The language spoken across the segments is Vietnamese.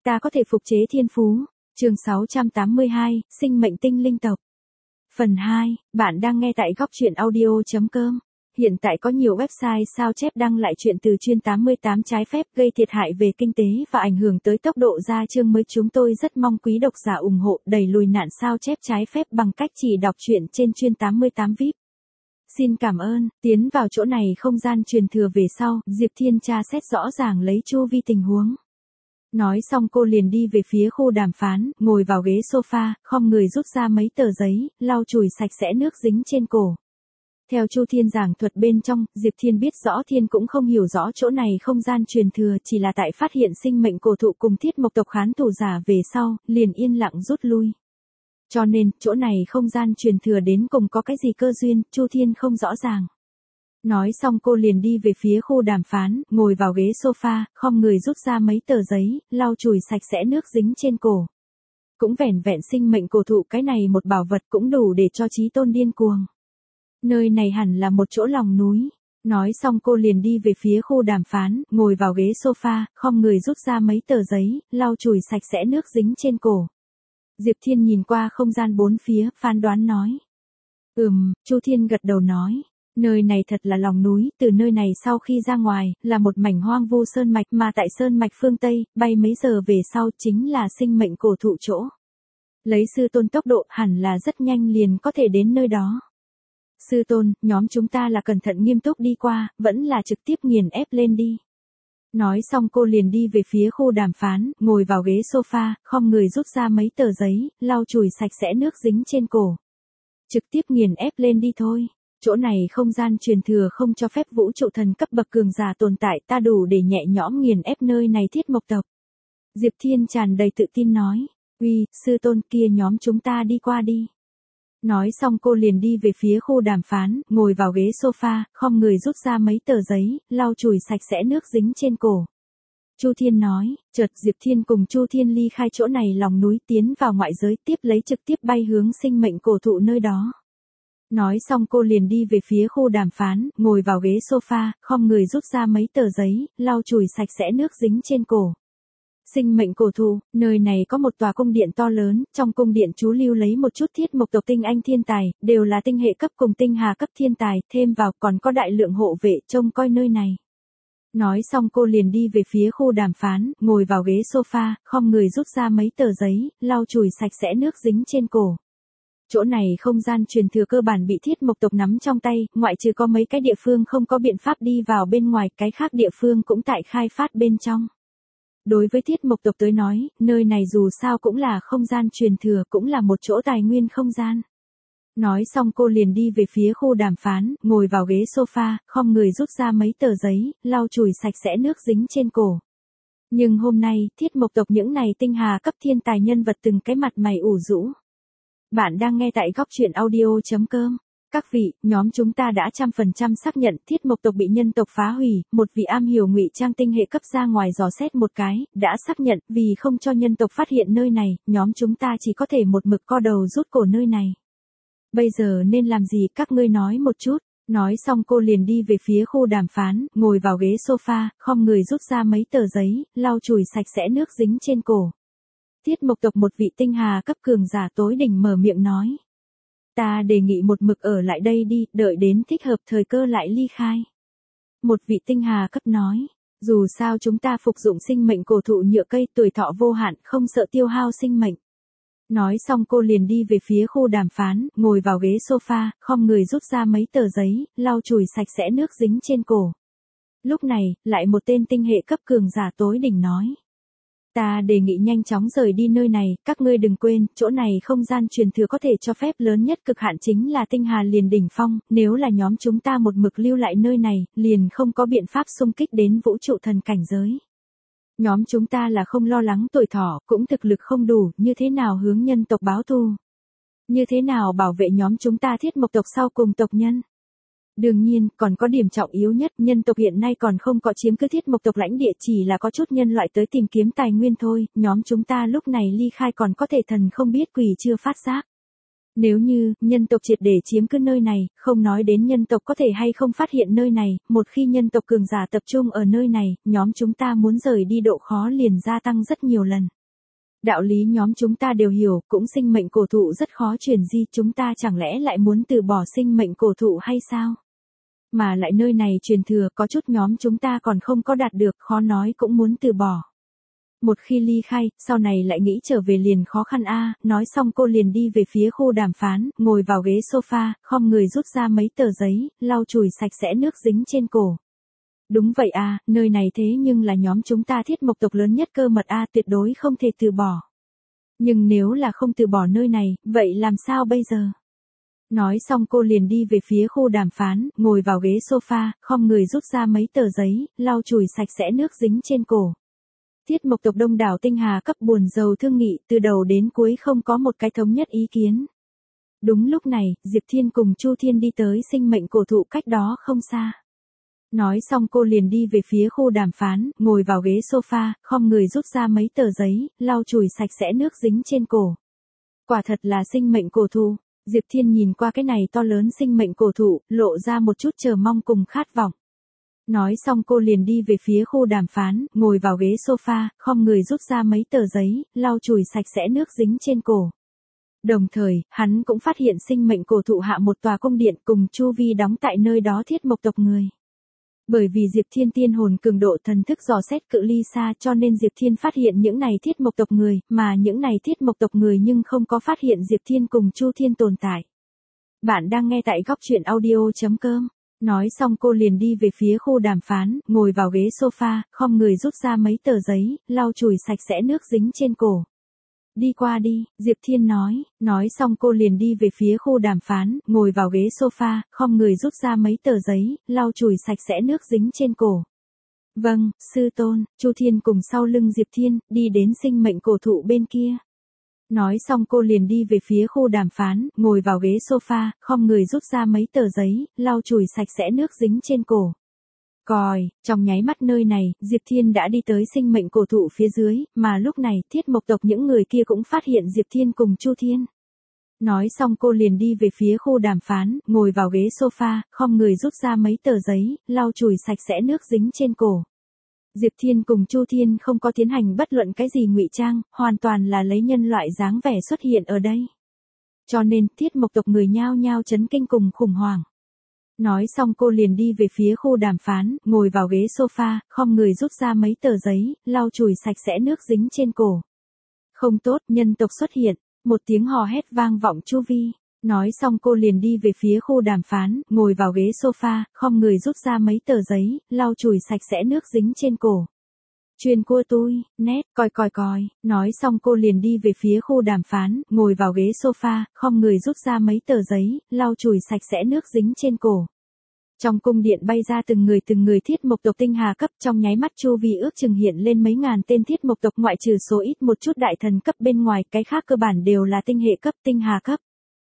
Ta có thể phục chế thiên phú. Chương 682, sinh mệnh tinh linh tộc. Phần 2, bạn đang nghe tại góc truyện audio.com. Hiện tại có nhiều website sao chép đăng lại chuyện từ chuyên 88 trái phép gây thiệt hại về kinh tế và ảnh hưởng tới tốc độ ra chương mới. Chúng tôi rất mong quý độc giả ủng hộ đẩy lùi nạn sao chép trái phép bằng cách chỉ đọc truyện trên chuyên 88 VIP. Xin cảm ơn. Tiến vào chỗ này không gian truyền thừa về sau, Diệp Thiên tra xét rõ ràng lấy chu vi tình huống. Nói xong cô liền đi về phía khu đàm phán, ngồi vào ghế sofa, khom người rút ra mấy tờ giấy, lau chùi sạch sẽ nước dính trên cổ. Theo Chu Thiên giảng thuật bên trong, Diệp Thiên biết rõ Thiên cũng không hiểu rõ chỗ này không gian truyền thừa, chỉ là tại phát hiện sinh mệnh cổ thụ cùng Thiết Mộc tộc khán thủ giả về sau, liền yên lặng rút lui. Cho nên, chỗ này không gian truyền thừa đến cùng có cái gì cơ duyên, Chu Thiên không rõ ràng. Nói xong cô liền đi về phía khu đàm phán, ngồi vào ghế sofa, khom người rút ra mấy tờ giấy, lau chùi sạch sẽ nước dính trên cổ. Cũng vẻn vẹn sinh mệnh cổ thụ cái này một bảo vật cũng đủ để cho trí tôn điên cuồng. Nơi này hẳn là một chỗ lòng núi. Nói xong cô liền đi về phía khu đàm phán, ngồi vào ghế sofa, khom người rút ra mấy tờ giấy, lau chùi sạch sẽ nước dính trên cổ. Diệp Thiên nhìn qua không gian bốn phía, phán đoán nói. Chu Thiên gật đầu nói. Nơi này thật là lòng núi, từ nơi này sau khi ra ngoài, là một mảnh hoang vu sơn mạch mà tại sơn mạch phương Tây, bay mấy giờ về sau chính là sinh mệnh cổ thụ chỗ. Lấy sư tôn tốc độ hẳn là rất nhanh liền có thể đến nơi đó. Sư tôn, nhóm chúng ta là cẩn thận nghiêm túc đi qua, vẫn là trực tiếp nghiền ép lên đi. Nói xong cô liền đi về phía khu đàm phán, ngồi vào ghế sofa, khom người rút ra mấy tờ giấy, lau chùi sạch sẽ nước dính trên cổ. Trực tiếp nghiền ép lên đi thôi. Chỗ này không gian truyền thừa không cho phép vũ trụ thần cấp bậc cường giả tồn tại, ta đủ để nhẹ nhõm nghiền ép nơi này Thiết Mộc tộc. Diệp Thiên tràn đầy tự tin nói. Uy, sư tôn kia nhóm chúng ta đi qua đi. Nói xong cô liền đi về phía khu đàm phán, ngồi vào ghế sofa, khom người rút ra mấy tờ giấy, lau chùi sạch sẽ nước dính trên cổ. Chu Thiên nói, chợt Diệp Thiên cùng Chu Thiên ly khai chỗ này lòng núi tiến vào ngoại giới tiếp lấy trực tiếp bay hướng sinh mệnh cổ thụ nơi đó. Nói xong cô liền đi về phía khu đàm phán, ngồi vào ghế sofa, khom người rút ra mấy tờ giấy, lau chùi sạch sẽ nước dính trên cổ. Sinh mệnh cổ thụ, nơi này có một tòa cung điện to lớn, trong cung điện chú lưu lấy một chút Thiết Mộc tộc tinh anh thiên tài, đều là tinh hệ cấp cùng tinh hà cấp thiên tài, thêm vào còn có đại lượng hộ vệ trông coi nơi này. Nói xong cô liền đi về phía khu đàm phán, ngồi vào ghế sofa, khom người rút ra mấy tờ giấy, lau chùi sạch sẽ nước dính trên cổ. Chỗ này không gian truyền thừa cơ bản bị Thiết Mộc tộc nắm trong tay, ngoại trừ có mấy cái địa phương không có biện pháp đi vào bên ngoài, cái khác địa phương cũng tại khai phát bên trong. Đối với Thiết Mộc tộc tới nói, nơi này dù sao cũng là không gian truyền thừa, cũng là một chỗ tài nguyên không gian. Nói xong cô liền đi về phía khu đàm phán, ngồi vào ghế sofa, khom người rút ra mấy tờ giấy, lau chùi sạch sẽ nước dính trên cổ. Nhưng hôm nay, Thiết Mộc tộc những này tinh hà cấp thiên tài nhân vật từng cái mặt mày ủ rũ. Bạn đang nghe tại góc truyện audio.com. Các vị, nhóm chúng ta đã 100% xác nhận Thiết Mộc tộc bị nhân tộc phá hủy, một vị am hiểu ngụy trang tinh hệ cấp ra ngoài dò xét một cái, đã xác nhận vì không cho nhân tộc phát hiện nơi này, nhóm chúng ta chỉ có thể một mực co đầu rút cổ nơi này. Bây giờ nên làm gì các ngươi nói một chút. Nói xong cô liền đi về phía khu đàm phán, ngồi vào ghế sofa, khom người rút ra mấy tờ giấy, lau chùi sạch sẽ nước dính trên cổ. Thiết Mộc tộc một vị tinh hà cấp cường giả tối đỉnh mở miệng nói. Ta đề nghị một mực ở lại đây đi, đợi đến thích hợp thời cơ lại ly khai. Một vị tinh hà cấp nói, dù sao chúng ta phục dụng sinh mệnh cổ thụ nhựa cây tuổi thọ vô hạn, không sợ tiêu hao sinh mệnh. Nói xong cô liền đi về phía khu đàm phán, ngồi vào ghế sofa, khom người rút ra mấy tờ giấy, lau chùi sạch sẽ nước dính trên cổ. Lúc này, lại một tên tinh hệ cấp cường giả tối đỉnh nói. Ta đề nghị nhanh chóng rời đi nơi này, các ngươi đừng quên, chỗ này không gian truyền thừa có thể cho phép lớn nhất cực hạn chính là tinh hà liền đỉnh phong, nếu là nhóm chúng ta một mực lưu lại nơi này, liền không có biện pháp xung kích đến vũ trụ thần cảnh giới. Nhóm chúng ta là không lo lắng tuổi thọ, cũng thực lực không đủ, như thế nào hướng nhân tộc báo thù? Như thế nào bảo vệ nhóm chúng ta Thiết Mộc tộc sau cùng tộc nhân? Đương nhiên, còn có điểm trọng yếu nhất, nhân tộc hiện nay còn không có chiếm cứ Thiết Mộc tộc lãnh địa, chỉ là có chút nhân loại tới tìm kiếm tài nguyên thôi, nhóm chúng ta lúc này ly khai còn có thể thần không biết quỷ chưa phát giác. Nếu như, nhân tộc triệt để chiếm cứ nơi này, không nói đến nhân tộc có thể hay không phát hiện nơi này, một khi nhân tộc cường giả tập trung ở nơi này, nhóm chúng ta muốn rời đi độ khó liền gia tăng rất nhiều lần. Đạo lý nhóm chúng ta đều hiểu, cũng sinh mệnh cổ thụ rất khó chuyển di, chúng ta chẳng lẽ lại muốn từ bỏ sinh mệnh cổ thụ hay sao? Mà lại nơi này truyền thừa có chút nhóm chúng ta còn không có đạt được, khó nói cũng muốn từ bỏ. Một khi ly khai, sau này lại nghĩ trở về liền khó khăn a. Nói xong cô liền đi về phía khu đàm phán, ngồi vào ghế sofa, khom người rút ra mấy tờ giấy, lau chùi sạch sẽ nước dính trên cổ. Đúng vậy a, nơi này thế nhưng là nhóm chúng ta thiết mộc tộc lớn nhất cơ mật a, tuyệt đối không thể từ bỏ. Nhưng nếu là không từ bỏ nơi này, vậy làm sao bây giờ? Nói xong cô liền đi về phía khu đàm phán, ngồi vào ghế sofa, khom người rút ra mấy tờ giấy, lau chùi sạch sẽ nước dính trên cổ. Thiết mộc tộc đông đảo tinh hà cấp buồn rầu thương nghị, từ đầu đến cuối không có một cái thống nhất ý kiến. Đúng lúc này, Diệp Thiên cùng Chu Thiên đi tới sinh mệnh cổ thụ cách đó không xa. Nói xong cô liền đi về phía khu đàm phán, ngồi vào ghế sofa, khom người rút ra mấy tờ giấy, lau chùi sạch sẽ nước dính trên cổ. Quả thật là sinh mệnh cổ thụ. Diệp Thiên nhìn qua cái này to lớn sinh mệnh cổ thụ, lộ ra một chút chờ mong cùng khát vọng. Nói xong cô liền đi về phía khu đàm phán, ngồi vào ghế sofa, khom người rút ra mấy tờ giấy, lau chùi sạch sẽ nước dính trên cổ. Đồng thời, hắn cũng phát hiện sinh mệnh cổ thụ hạ một tòa cung điện cùng chu vi đóng tại nơi đó thiết mộc tộc người. Bởi vì Diệp Thiên tiên hồn cường độ thần thức dò xét cự ly xa cho nên Diệp Thiên phát hiện những này thiết mộc tộc người, mà những này thiết mộc tộc người nhưng không có phát hiện Diệp Thiên cùng Chu Thiên tồn tại. Bạn đang nghe tại góc truyện audio.com. Nói xong cô liền đi về phía khu đàm phán, ngồi vào ghế sofa, khom người rút ra mấy tờ giấy, lau chùi sạch sẽ nước dính trên cổ. Đi qua đi, Diệp Thiên nói xong cô liền đi về phía khu đàm phán, ngồi vào ghế sofa, khom người rút ra mấy tờ giấy, lau chùi sạch sẽ nước dính trên cổ. Vâng, sư tôn, Chu Thiên cùng sau lưng Diệp Thiên, đi đến sinh mệnh cổ thụ bên kia. Nói xong cô liền đi về phía khu đàm phán, ngồi vào ghế sofa, khom người rút ra mấy tờ giấy, lau chùi sạch sẽ nước dính trên cổ. Còi, trong nháy mắt nơi này, Diệp Thiên đã đi tới sinh mệnh cổ thụ phía dưới, mà lúc này, thiết mộc tộc những người kia cũng phát hiện Diệp Thiên cùng Chu Thiên. Nói xong cô liền đi về phía khu đàm phán, ngồi vào ghế sofa, khom người rút ra mấy tờ giấy, lau chùi sạch sẽ nước dính trên cổ. Diệp Thiên cùng Chu Thiên không có tiến hành bất luận cái gì ngụy trang, hoàn toàn là lấy nhân loại dáng vẻ xuất hiện ở đây. Cho nên, thiết mộc tộc người nhao nhao chấn kinh cùng khủng hoảng. Nói xong cô liền đi về phía khu đàm phán, ngồi vào ghế sofa, khom người rút ra mấy tờ giấy, lau chùi sạch sẽ nước dính trên cổ. Không tốt, nhân tộc xuất hiện, một tiếng hò hét vang vọng chu vi. Nói xong cô liền đi về phía khu đàm phán, ngồi vào ghế sofa, khom người rút ra mấy tờ giấy, lau chùi sạch sẽ nước dính trên cổ. Chuyên cua tôi, nét, coi, nói xong cô liền đi về phía khu đàm phán, ngồi vào ghế sofa, khom người rút ra mấy tờ giấy, lau chùi sạch sẽ nước dính trên cổ. Trong cung điện bay ra từng người thiết mộc tộc tinh hà cấp, trong nháy mắt chu vi ước chừng hiện lên mấy ngàn tên thiết mộc tộc, ngoại trừ số ít một chút đại thần cấp bên ngoài, cái khác cơ bản đều là tinh hệ cấp, tinh hà cấp.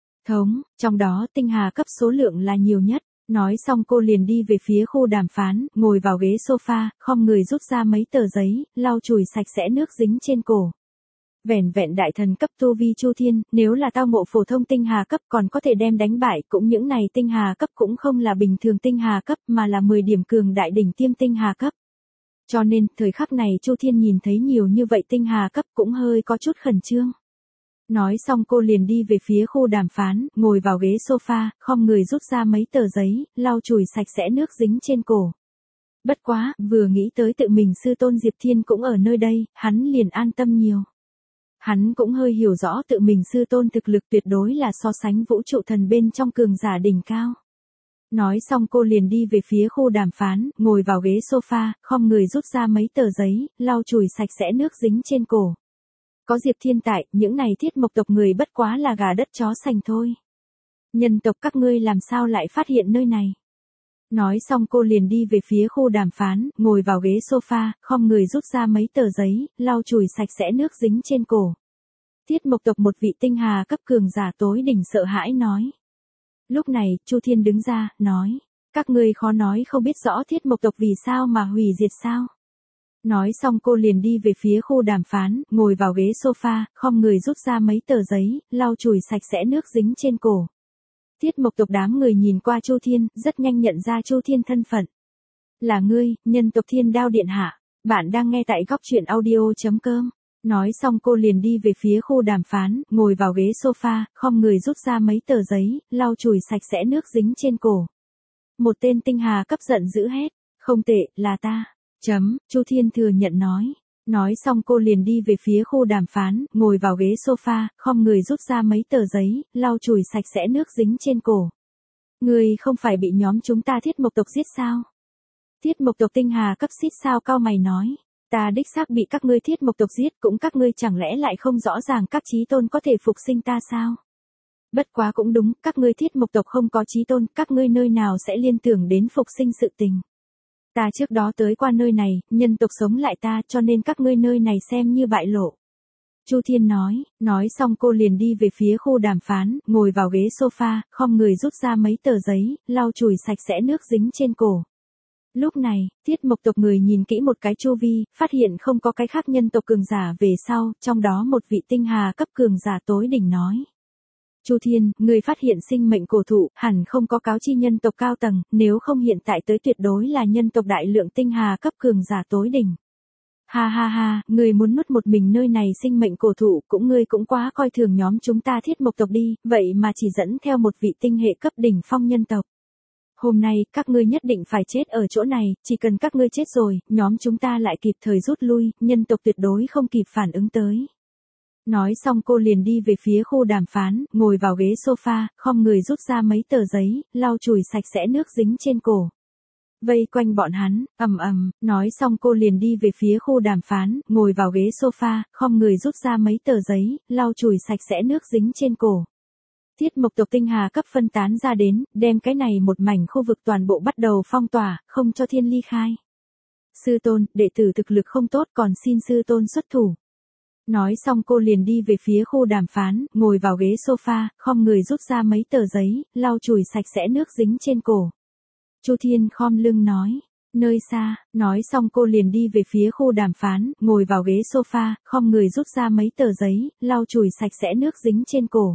Trong đó tinh hà cấp số lượng là nhiều nhất. Nói xong cô liền đi về phía khu đàm phán, ngồi vào ghế sofa, khom người rút ra mấy tờ giấy, lau chùi sạch sẽ nước dính trên cổ. Vẻn vẹn đại thần cấp tu vi Chu Thiên, nếu là tao ngộ phổ thông tinh hà cấp còn có thể đem đánh bại, cũng những này tinh hà cấp cũng không là bình thường tinh hà cấp mà là 10 điểm cường đại đỉnh tiêm tinh hà cấp. Cho nên, thời khắc này Chu Thiên nhìn thấy nhiều như vậy tinh hà cấp cũng hơi có chút khẩn trương. Nói xong cô liền đi về phía khu đàm phán, ngồi vào ghế sofa, khom người rút ra mấy tờ giấy, lau chùi sạch sẽ nước dính trên cổ. Bất quá, vừa nghĩ tới tự mình sư tôn Diệp Thiên cũng ở nơi đây, hắn liền an tâm nhiều. Hắn cũng hơi hiểu rõ tự mình sư tôn thực lực tuyệt đối là so sánh vũ trụ thần bên trong cường giả đỉnh cao. Nói xong cô liền đi về phía khu đàm phán, ngồi vào ghế sofa, khom người rút ra mấy tờ giấy, lau chùi sạch sẽ nước dính trên cổ. Có Diệp Thiên tại, những này thiết mộc tộc người bất quá là gà đất chó sành thôi. Nhân tộc các ngươi làm sao lại phát hiện nơi này? Nói xong cô liền đi về phía khu đàm phán, ngồi vào ghế sofa, khom người rút ra mấy tờ giấy, lau chùi sạch sẽ nước dính trên cổ. Thiết mộc tộc một vị tinh hà cấp cường giả tối đỉnh sợ hãi nói. Lúc này, Chu Thiên đứng ra, nói. Các ngươi khó nói không biết rõ thiết mộc tộc vì sao mà hủy diệt sao? Nói xong cô liền đi về phía khu đàm phán, ngồi vào ghế sofa, khom người rút ra mấy tờ giấy, lau chùi sạch sẽ nước dính trên cổ. Tiết Mộc tộc đám người nhìn qua Chu Thiên, rất nhanh nhận ra Chu Thiên thân phận. Là ngươi, nhân tộc Thiên Đao Điện Hạ. Bạn đang nghe tại góc truyện audio.com. Nói xong cô liền đi về phía khu đàm phán, ngồi vào ghế sofa, khom người rút ra mấy tờ giấy, lau chùi sạch sẽ nước dính trên cổ. Một tên tinh hà cấp giận dữ hét. Không tệ, là ta. Chu Thiên thừa nhận nói. Nói xong cô liền đi về phía khu đàm phán, ngồi vào ghế sofa, khom người rút ra mấy tờ giấy, lau chùi sạch sẽ nước dính trên cổ. Ngươi không phải bị nhóm chúng ta Thiết Mộc tộc giết sao? Thiết Mộc tộc tinh hà cấp xít sao cao mày nói. Ta đích xác bị các ngươi Thiết Mộc tộc giết, cũng các ngươi chẳng lẽ lại không rõ ràng các chí tôn có thể phục sinh ta sao? Bất quá cũng đúng, các ngươi Thiết Mộc tộc không có chí tôn, các ngươi nơi nào sẽ liên tưởng đến phục sinh sự tình. Ta trước đó tới qua nơi này, nhân tộc sống lại ta, cho nên các ngươi nơi này xem như bại lộ. Chu Thiên nói xong cô liền đi về phía khu đàm phán, ngồi vào ghế sofa, khom người rút ra mấy tờ giấy, lau chùi sạch sẽ nước dính trên cổ. Lúc này, Thiết Mộc tộc người nhìn kỹ một cái chu vi, phát hiện không có cái khác nhân tộc cường giả về sau, trong đó một vị tinh hà cấp cường giả tối đỉnh nói. Chu Thiên, người phát hiện sinh mệnh cổ thụ, hẳn không có cáo chi nhân tộc cao tầng, nếu không hiện tại tới tuyệt đối là nhân tộc đại lượng tinh hà cấp cường giả tối đỉnh. Ha ha ha, người muốn nuốt một mình nơi này sinh mệnh cổ thụ, ngươi cũng quá coi thường nhóm chúng ta Thiết Mộc tộc đi, vậy mà chỉ dẫn theo một vị tinh hệ cấp đỉnh phong nhân tộc. Hôm nay, các ngươi nhất định phải chết ở chỗ này, chỉ cần các ngươi chết rồi, nhóm chúng ta lại kịp thời rút lui, nhân tộc tuyệt đối không kịp phản ứng tới. Nói xong cô liền đi về phía khu đàm phán, ngồi vào ghế sofa, khom người rút ra mấy tờ giấy, lau chùi sạch sẽ nước dính trên cổ. Vây quanh bọn hắn, nói xong cô liền đi về phía khu đàm phán, ngồi vào ghế sofa, khom người rút ra mấy tờ giấy, lau chùi sạch sẽ nước dính trên cổ. Thiết Mộc tộc tinh hà cấp phân tán ra đến, đem cái này một mảnh khu vực toàn bộ bắt đầu phong tỏa, không cho Thiên ly khai. Sư tôn, đệ tử thực lực không tốt còn xin sư tôn xuất thủ. Nói xong cô liền đi về phía khu đàm phán, ngồi vào ghế sofa, khom người rút ra mấy tờ giấy, lau chùi sạch sẽ nước dính trên cổ. Chu Thiên khom lưng nói. Nơi xa, nói xong cô liền đi về phía khu đàm phán, ngồi vào ghế sofa, khom người rút ra mấy tờ giấy, lau chùi sạch sẽ nước dính trên cổ.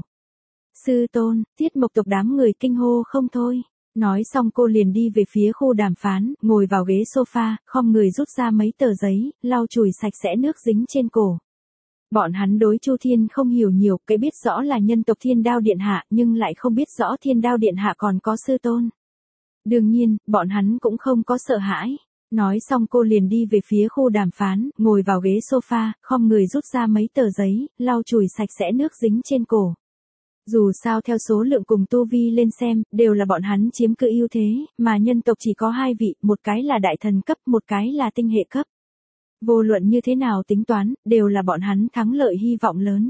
Sư tôn, Thiết Mộc tộc đám người kinh hô không thôi. Nói xong cô liền đi về phía khu đàm phán, ngồi vào ghế sofa, khom người rút ra mấy tờ giấy, lau chùi sạch sẽ nước dính trên cổ. Bọn hắn đối Chu Thiên không hiểu nhiều, cái biết rõ là nhân tộc Thiên Đao Điện Hạ, nhưng lại không biết rõ Thiên Đao Điện Hạ còn có sư tôn. Đương nhiên, bọn hắn cũng không có sợ hãi. Nói xong cô liền đi về phía khu đàm phán, ngồi vào ghế sofa, khom người rút ra mấy tờ giấy, lau chùi sạch sẽ nước dính trên cổ. Dù sao theo số lượng cùng tu vi lên xem, đều là bọn hắn chiếm cự ưu thế, mà nhân tộc chỉ có hai vị, một cái là đại thần cấp, một cái là tinh hệ cấp. Vô luận như thế nào tính toán, đều là bọn hắn thắng lợi hy vọng lớn.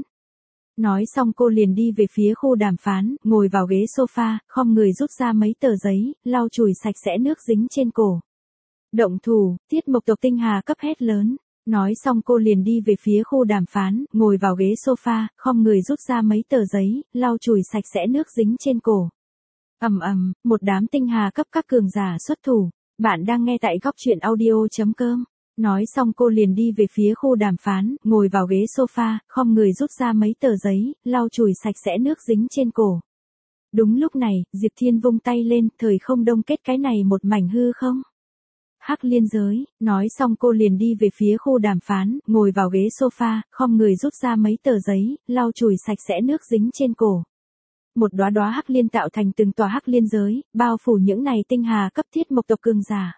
Nói xong cô liền đi về phía khu đàm phán, ngồi vào ghế sofa, khom người rút ra mấy tờ giấy, lau chùi sạch sẽ nước dính trên cổ. Động thủ, Thiết Mộc tộc tinh hà cấp hét lớn. Nói xong cô liền đi về phía khu đàm phán, ngồi vào ghế sofa, khom người rút ra mấy tờ giấy, lau chùi sạch sẽ nước dính trên cổ. Một đám tinh hà cấp các cường giả xuất thủ. Bạn đang nghe tại góc truyện audio.com. Nói xong cô liền đi về phía khu đàm phán, ngồi vào ghế sofa, khom người rút ra mấy tờ giấy, lau chùi sạch sẽ nước dính trên cổ. Đúng lúc này, Diệp Thiên vung tay lên, thời không đông kết cái này một mảnh hư không. Hắc liên giới, nói xong cô liền đi về phía khu đàm phán, ngồi vào ghế sofa, khom người rút ra mấy tờ giấy, lau chùi sạch sẽ nước dính trên cổ. Một đóa đóa hắc liên tạo thành từng tòa hắc liên giới, bao phủ những này tinh hà cấp Thiết Mộc tộc cường giả.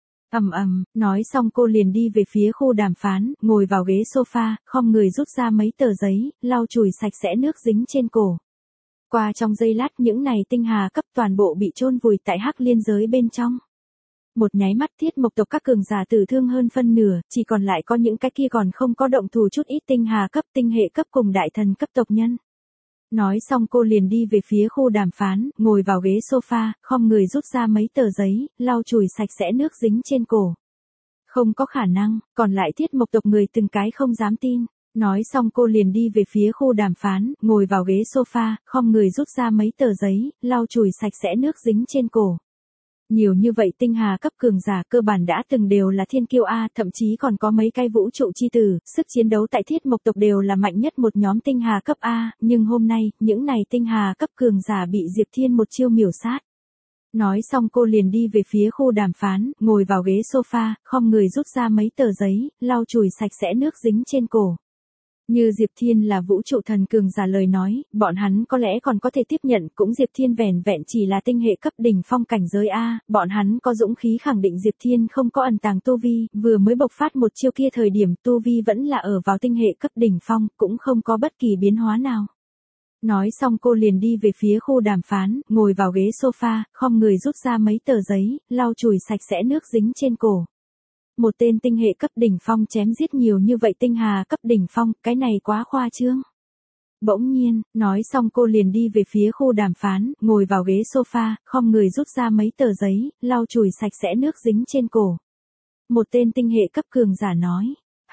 Nói xong cô liền đi về phía khu đàm phán, ngồi vào ghế sofa, khom người rút ra mấy tờ giấy, lau chùi sạch sẽ nước dính trên cổ. Qua trong giây lát những này tinh hà cấp toàn bộ bị chôn vùi tại hắc liên giới bên trong. Một nháy mắt Thiết Mộc tộc các cường giả tử thương hơn phân nửa, chỉ còn lại có những cái kia còn không có động thủ chút ít tinh hà cấp tinh hệ cấp cùng đại thần cấp tộc nhân. Nói xong cô liền đi về phía khu đàm phán, ngồi vào ghế sofa, khom người rút ra mấy tờ giấy, lau chùi sạch sẽ nước dính trên cổ. Không có khả năng, còn lại Thiết Mộc tộc người từng cái không dám tin. Nói xong cô liền đi về phía khu đàm phán, ngồi vào ghế sofa, khom người rút ra mấy tờ giấy, lau chùi sạch sẽ nước dính trên cổ. Nhiều như vậy tinh hà cấp cường giả cơ bản đã từng đều là thiên kiêu A, thậm chí còn có mấy cái vũ trụ chi tử, sức chiến đấu tại thiết mộc tộc đều là mạnh nhất một nhóm tinh hà cấp A, nhưng hôm nay, những này tinh hà cấp cường giả bị Diệp Thiên một chiêu miểu sát. Nói xong cô liền đi về phía khu đàm phán, ngồi vào ghế sofa, khom người rút ra mấy tờ giấy, lau chùi sạch sẽ nước dính trên cổ. Như Diệp Thiên là vũ trụ thần cường giả lời nói, bọn hắn có lẽ còn có thể tiếp nhận, cũng Diệp Thiên vẻn vẹn chỉ là tinh hệ cấp đỉnh phong cảnh giới A, bọn hắn có dũng khí khẳng định Diệp Thiên không có ẩn tàng tu vi, vừa mới bộc phát một chiêu kia thời điểm tu vi vẫn là ở vào tinh hệ cấp đỉnh phong, cũng không có bất kỳ biến hóa nào. Nói xong cô liền đi về phía khu đàm phán, ngồi vào ghế sofa, khom người rút ra mấy tờ giấy, lau chùi sạch sẽ nước dính trên cổ. Một tên tinh hệ cấp đỉnh phong chém giết nhiều như vậy tinh hà cấp đỉnh phong, cái này quá khoa trương. Bỗng nhiên, nói xong cô liền đi về phía khu đàm phán, ngồi vào ghế sofa, khom người rút ra mấy tờ giấy, lau chùi sạch sẽ nước dính trên cổ. Một tên tinh hệ cấp cường giả nói,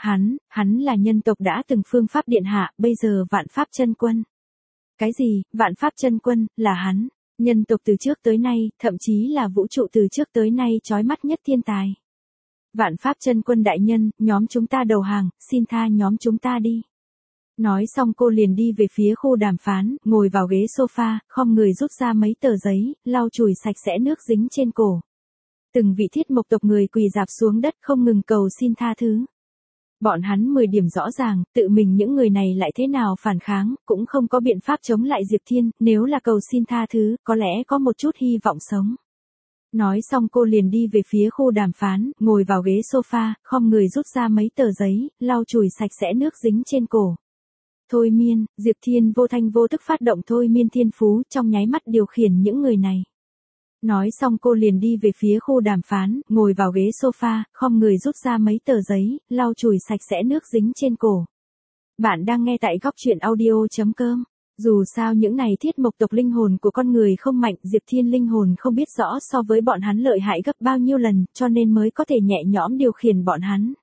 hắn là nhân tộc đã từng phương pháp điện hạ, bây giờ vạn pháp chân quân. Cái gì, vạn pháp chân quân, là hắn, nhân tộc từ trước tới nay, thậm chí là vũ trụ từ trước tới nay chói mắt nhất thiên tài. Vạn pháp chân quân đại nhân, nhóm chúng ta đầu hàng, xin tha nhóm chúng ta đi. Nói xong cô liền đi về phía khu đàm phán, ngồi vào ghế sofa, khom người rút ra mấy tờ giấy, lau chùi sạch sẽ nước dính trên cổ. Từng vị thiết mộc tộc người quỳ dạp xuống đất không ngừng cầu xin tha thứ. Bọn hắn 10 điểm rõ ràng, tự mình những người này lại thế nào phản kháng, cũng không có biện pháp chống lại Diệp Thiên, nếu là cầu xin tha thứ, có lẽ có một chút hy vọng sống. Nói xong cô liền đi về phía khu đàm phán, ngồi vào ghế sofa, khom người rút ra mấy tờ giấy, lau chùi sạch sẽ nước dính trên cổ. Thôi miên, Diệp Thiên vô thanh vô tức phát động thôi miên thiên phú, trong nháy mắt điều khiển những người này. Nói xong cô liền đi về phía khu đàm phán, ngồi vào ghế sofa, khom người rút ra mấy tờ giấy, lau chùi sạch sẽ nước dính trên cổ. Bạn đang nghe tại góc truyện audio.com. Dù sao những này thiết mộc tộc linh hồn của con người không mạnh, Diệp Thiên linh hồn không biết rõ so với bọn hắn lợi hại gấp bao nhiêu lần, cho nên mới có thể nhẹ nhõm điều khiển bọn hắn.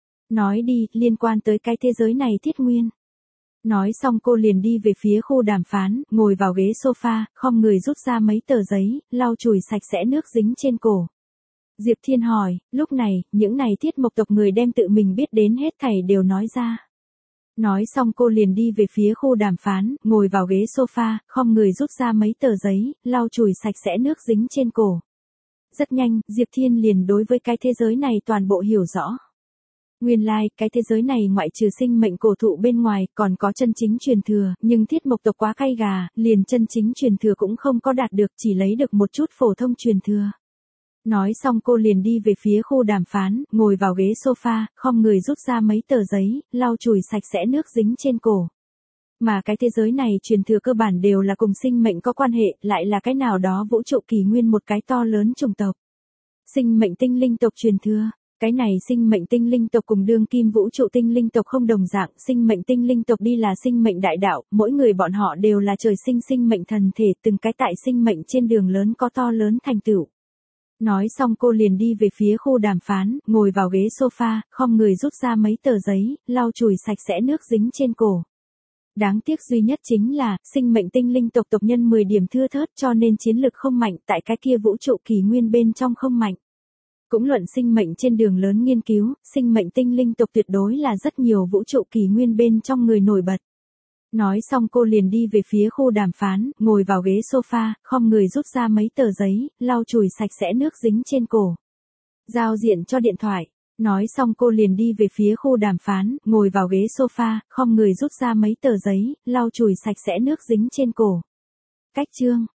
Nói đi, liên quan tới cái thế giới này thiết nguyên. Nói xong cô liền đi về phía khu đàm phán, ngồi vào ghế sofa, khom người rút ra mấy tờ giấy, lau chùi sạch sẽ nước dính trên cổ. Diệp Thiên hỏi, lúc này, những này thiết mộc tộc người đem tự mình biết đến hết thảy đều nói ra. Nói xong cô liền đi về phía khu đàm phán, ngồi vào ghế sofa, khom người rút ra mấy tờ giấy, lau chùi sạch sẽ nước dính trên cổ. Rất nhanh, Diệp Thiên liền đối với cái thế giới này toàn bộ hiểu rõ. Nguyên lai, cái thế giới này ngoại trừ sinh mệnh cổ thụ bên ngoài, còn có chân chính truyền thừa, nhưng thiết mộc tộc quá cay gà, liền chân chính truyền thừa cũng không có đạt được, chỉ lấy được một chút phổ thông truyền thừa. Nói xong cô liền đi về phía khu đàm phán, ngồi vào ghế sofa, khom người rút ra mấy tờ giấy, lau chùi sạch sẽ nước dính trên cổ. Mà cái thế giới này truyền thừa cơ bản đều là cùng sinh mệnh có quan hệ, lại là cái nào đó vũ trụ kỷ nguyên một cái to lớn chủng tộc. Sinh mệnh tinh linh tộc truyền thừa. Cái này sinh mệnh tinh linh tộc cùng đương kim vũ trụ tinh linh tộc không đồng dạng, sinh mệnh tinh linh tộc đi là sinh mệnh đại đạo, mỗi người bọn họ đều là trời sinh sinh mệnh thần thể, từng cái tại sinh mệnh trên đường lớn có to lớn thành tựu. Nói xong cô liền đi về phía khu đàm phán, ngồi vào ghế sofa, khom người rút ra mấy tờ giấy, lau chùi sạch sẽ nước dính trên cổ. Đáng tiếc duy nhất chính là, sinh mệnh tinh linh tộc tộc nhân 10 điểm thưa thớt cho nên chiến lực không mạnh, tại cái kia vũ trụ kỷ nguyên bên trong không mạnh. Cũng luận sinh mệnh trên đường lớn nghiên cứu, sinh mệnh tinh linh tộc tuyệt đối là rất nhiều vũ trụ kỷ nguyên bên trong người nổi bật. Nói xong cô liền đi về phía khu đàm phán, ngồi vào ghế sofa, khom người rút ra mấy tờ giấy, lau chùi sạch sẽ nước dính trên cổ. Giao diện cho điện thoại. Nói xong cô liền đi về phía khu đàm phán, ngồi vào ghế sofa, khom người rút ra mấy tờ giấy, lau chùi sạch sẽ nước dính trên cổ. Cách chương.